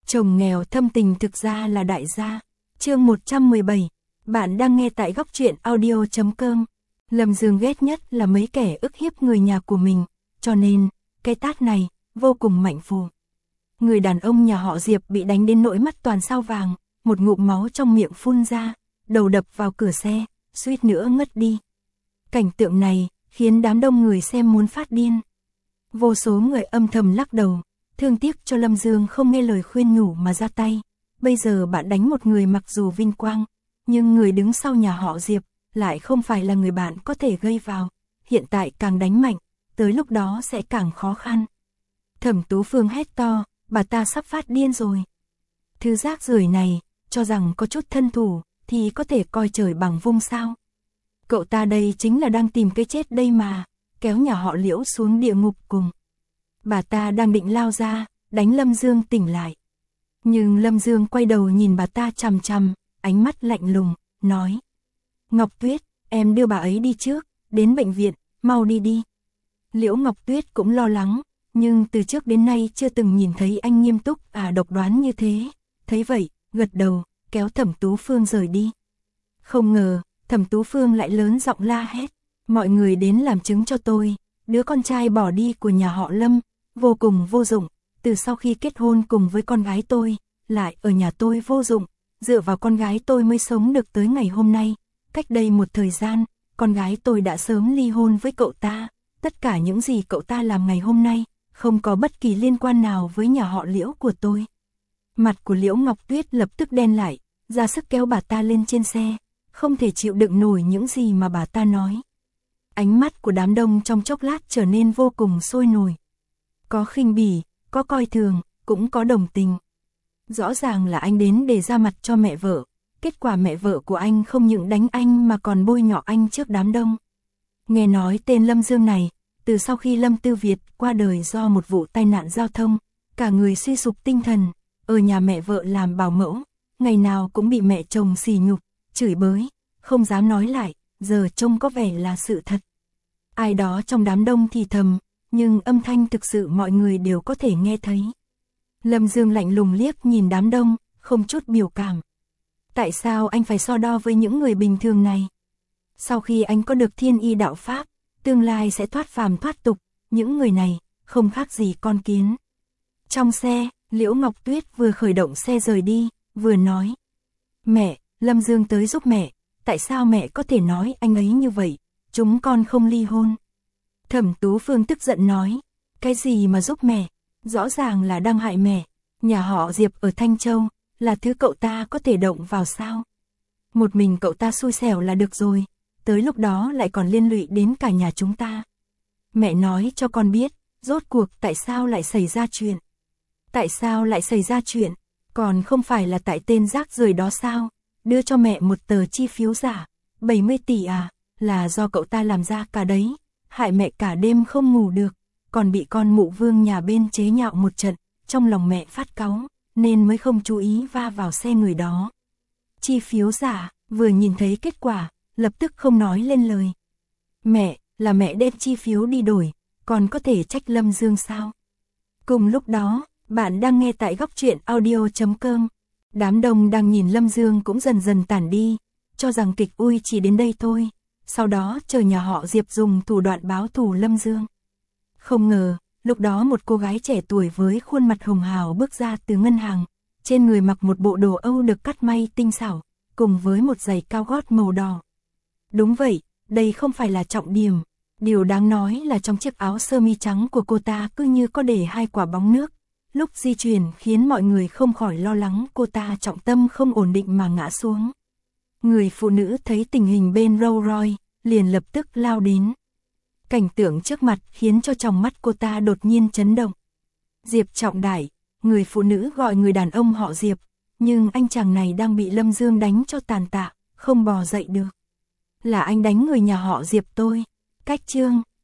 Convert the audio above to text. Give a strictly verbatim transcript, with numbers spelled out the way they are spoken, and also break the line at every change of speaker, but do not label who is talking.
Chồng nghèo thâm tình thực ra là đại gia. Chương một trăm mười bảy. Bạn đang nghe tại góc truyện audio chấm com. Lâm Dương ghét nhất là mấy kẻ ức hiếp người nhà của mình, cho nên cái tát này vô cùng mạnh phù. Người đàn ông nhà họ Diệp bị đánh đến nỗi mắt toàn sao vàng, một ngụm máu trong miệng phun ra, đầu đập vào cửa xe, suýt nữa ngất đi. Cảnh tượng này khiến đám đông người xem muốn phát điên. Vô số người âm thầm lắc đầu, thương tiếc cho Lâm Dương không nghe lời khuyên nhủ mà ra tay. Bây giờ bạn đánh một người mặc dù vinh quang, nhưng người đứng sau nhà họ Diệp lại không phải là người bạn có thể gây vào. Hiện tại càng đánh mạnh, tới lúc đó sẽ càng khó khăn. Thẩm Tú Phương hét to, bà ta sắp phát điên rồi. Thứ rác rưởi này, cho rằng có chút thân thủ, thì có thể coi trời bằng vung sao. Cậu ta đây chính là đang tìm cái chết đây mà, kéo nhà họ Liễu xuống địa ngục cùng. Bà ta đang định lao ra, đánh Lâm Dương tỉnh lại. Nhưng Lâm Dương quay đầu nhìn bà ta chằm chằm, ánh mắt lạnh lùng, nói. Ngọc Tuyết, em đưa bà ấy đi trước, đến bệnh viện, mau đi đi. Liễu Ngọc Tuyết cũng lo lắng, nhưng từ trước đến nay chưa từng nhìn thấy anh nghiêm túc à độc đoán như thế. Thấy vậy, gật đầu, kéo Thẩm Tú Phương rời đi. Không ngờ, Thẩm Tú Phương lại lớn giọng la hét. Mọi người đến làm chứng cho tôi, đứa con trai bỏ đi của nhà họ Lâm, vô cùng vô dụng. Từ sau khi kết hôn cùng với con gái tôi, lại ở nhà tôi vô dụng. Dựa vào con gái tôi mới sống được tới ngày hôm nay. Cách đây một thời gian, con gái tôi đã sớm ly hôn với cậu ta. Tất cả những gì cậu ta làm ngày hôm nay, không có bất kỳ liên quan nào với nhà họ Liễu của tôi. Mặt của Liễu Ngọc Tuyết lập tức đen lại, ra sức kéo bà ta lên trên xe, không thể chịu đựng nổi những gì mà bà ta nói. Ánh mắt của đám đông trong chốc lát trở nên vô cùng sôi nổi. Có khinh bỉ, có coi thường, cũng có đồng tình. Rõ ràng là anh đến để ra mặt cho mẹ vợ. Kết quả mẹ vợ của anh không những đánh anh mà còn bôi nhọ anh trước đám đông. Nghe nói tên Lâm Dương này, từ sau khi Lâm Tư Việt qua đời do một vụ tai nạn giao thông, cả người suy sụp tinh thần, ở nhà mẹ vợ làm bảo mẫu, ngày nào cũng bị mẹ chồng sỉ nhục, chửi bới, không dám nói lại, giờ trông có vẻ là sự thật. Ai đó trong đám đông thì thầm, nhưng âm thanh thực sự mọi người đều có thể nghe thấy. Lâm Dương lạnh lùng liếc nhìn đám đông, không chút biểu cảm. Tại sao anh phải so đo với những người bình thường này? Sau khi anh có được thiên y đạo pháp, tương lai sẽ thoát phàm thoát tục, những người này không khác gì con kiến. Trong xe, Liễu Ngọc Tuyết vừa khởi động xe rời đi, vừa nói. Mẹ, Lâm Dương tới giúp mẹ, tại sao mẹ có thể nói anh ấy như vậy, chúng con không ly hôn. Thẩm Tú Phương tức giận nói, cái gì mà giúp mẹ, rõ ràng là đang hại mẹ, nhà họ Diệp ở Thanh Châu, là thứ cậu ta có thể động vào sao. Một mình cậu ta xui xẻo là được rồi, tới lúc đó lại còn liên lụy đến cả nhà chúng ta. Mẹ nói cho con biết, rốt cuộc tại sao lại xảy ra chuyện. Tại sao lại xảy ra chuyện, còn không phải là tại tên rác rưởi đó sao, đưa cho mẹ một tờ chi phiếu giả, bảy mươi tỷ à, là do cậu ta làm ra cả đấy, hại mẹ cả đêm không ngủ được, còn bị con mụ Vương nhà bên chế nhạo một trận, trong lòng mẹ phát cáu, nên mới không chú ý va vào xe người đó. Chi phiếu giả, vừa nhìn thấy kết quả, lập tức không nói lên lời. Mẹ, là mẹ đem chi phiếu đi đổi, còn có thể trách Lâm Dương sao? Cùng lúc đó, bạn đang nghe tại góc truyện audio chấm com. Đám đông đang nhìn Lâm Dương cũng dần dần tản đi, cho rằng kịch ui chỉ đến đây thôi. Sau đó chờ nhà họ Diệp dùng thủ đoạn báo thù Lâm Dương. Không ngờ, lúc đó một cô gái trẻ tuổi với khuôn mặt hồng hào bước ra từ ngân hàng, trên người mặc một bộ đồ Âu được cắt may tinh xảo, cùng với một giày cao gót màu đỏ. Đúng vậy, đây không phải là trọng điểm. Điều đáng nói là trong chiếc áo sơ mi trắng của cô ta cứ như có để hai quả bóng nước. Lúc di chuyển khiến mọi người không khỏi lo lắng cô ta trọng tâm không ổn định mà ngã xuống. Người phụ nữ thấy tình hình bên Rolls Royce, liền lập tức lao đến. Cảnh tượng trước mặt khiến cho tròng mắt cô ta đột nhiên chấn động. Diệp Trọng Đại, người phụ nữ gọi người đàn ông họ Diệp, nhưng anh chàng này đang bị Lâm Dương đánh cho tàn tạ, không bò dậy được. Là anh đánh người nhà họ Diệp tôi. Cách chương,